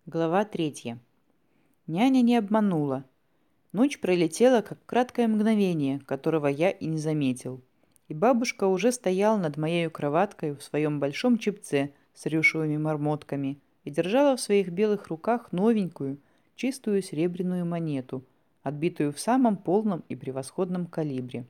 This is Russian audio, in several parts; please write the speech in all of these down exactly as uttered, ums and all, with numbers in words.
Глава третья. Няня не обманула. Ночь пролетела, как краткое мгновение, которого я и не заметил. И бабушка уже стояла над моей кроваткой в своем большом чепце с рюшевыми мормотками и держала в своих белых руках новенькую, чистую серебряную монету, отбитую в самом полном и превосходном калибре.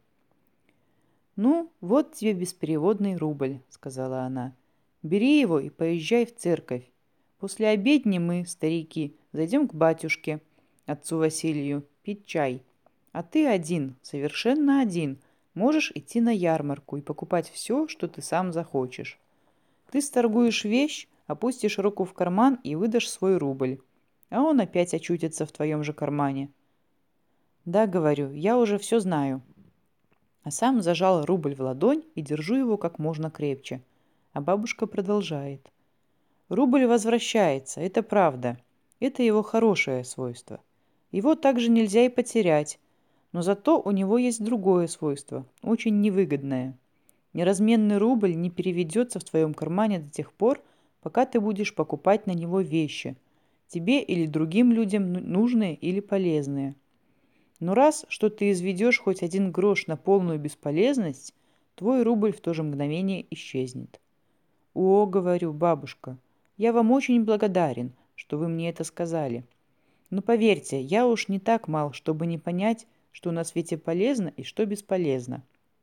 «Ну, вот тебе беспереводный рубль», — сказала она. «Бери его и поезжай в церковь. После обедни мы, старики, зайдем к батюшке, отцу Василию, пить чай. А ты один, совершенно один, можешь идти на ярмарку и покупать все, что ты сам захочешь. Ты сторгуешь вещь, опустишь руку в карман и выдашь свой рубль, а он опять очутится в твоем же кармане». «Да, говорю, я уже все знаю», а сам зажал рубль в ладонь и держу его как можно крепче. А бабушка продолжает. Рубль возвращается, это правда. Это его хорошее свойство. Его также нельзя и потерять. Но зато у него есть другое свойство, очень невыгодное. Неразменный рубль не переведется в твоем кармане до тех пор, пока ты будешь покупать на него вещи. Тебе или другим людям нужные или полезные. Но раз, что ты изведешь хоть один грош на полную бесполезность, твой рубль в то же мгновение исчезнет. «О, — говорю, — бабушка, я вам очень благодарен, что вы мне это сказали. Но поверьте, я уж не так мал, чтобы не понять, что на свете полезно и что бесполезно».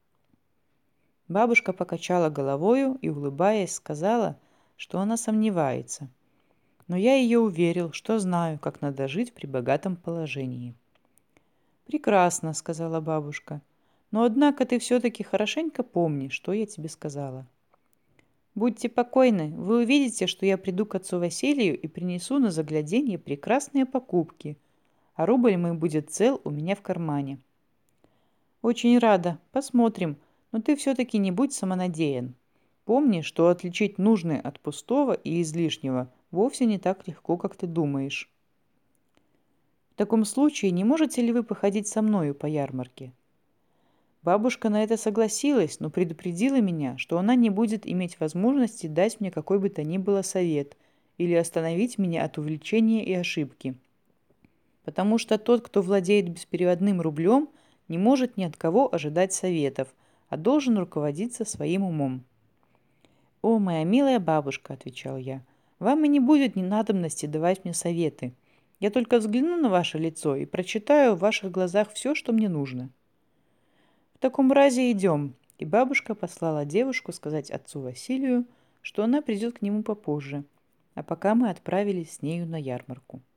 Бабушка покачала головою и, улыбаясь, сказала, что она сомневается. Но я ее уверил, что знаю, как надо жить при богатом положении. «Прекрасно», — сказала бабушка. «Но однако ты все-таки хорошенько помни, что я тебе сказала». «Будьте покойны, вы увидите, что я приду к отцу Василию и принесу на загляденье прекрасные покупки, а рубль мой будет цел у меня в кармане». «Очень рада. Посмотрим. Но ты все-таки не будь самонадеян. Помни, что отличить нужное от пустого и излишнего вовсе не так легко, как ты думаешь». «В таком случае не можете ли вы походить со мною по ярмарке?» Бабушка на это согласилась, но предупредила меня, что она не будет иметь возможности дать мне какой бы то ни было совет или остановить меня от увлечения и ошибки. Потому что тот, кто владеет беспереводным рублем, не может ни от кого ожидать советов, а должен руководиться своим умом. «О, моя милая бабушка», — отвечал я, — «вам и не будет ни надобности давать мне советы. Я только взгляну на ваше лицо и прочитаю в ваших глазах все, что мне нужно». «В таком разе идем», и бабушка послала девушку сказать отцу Василию, что она придет к нему попозже, а пока мы отправились с нею на ярмарку.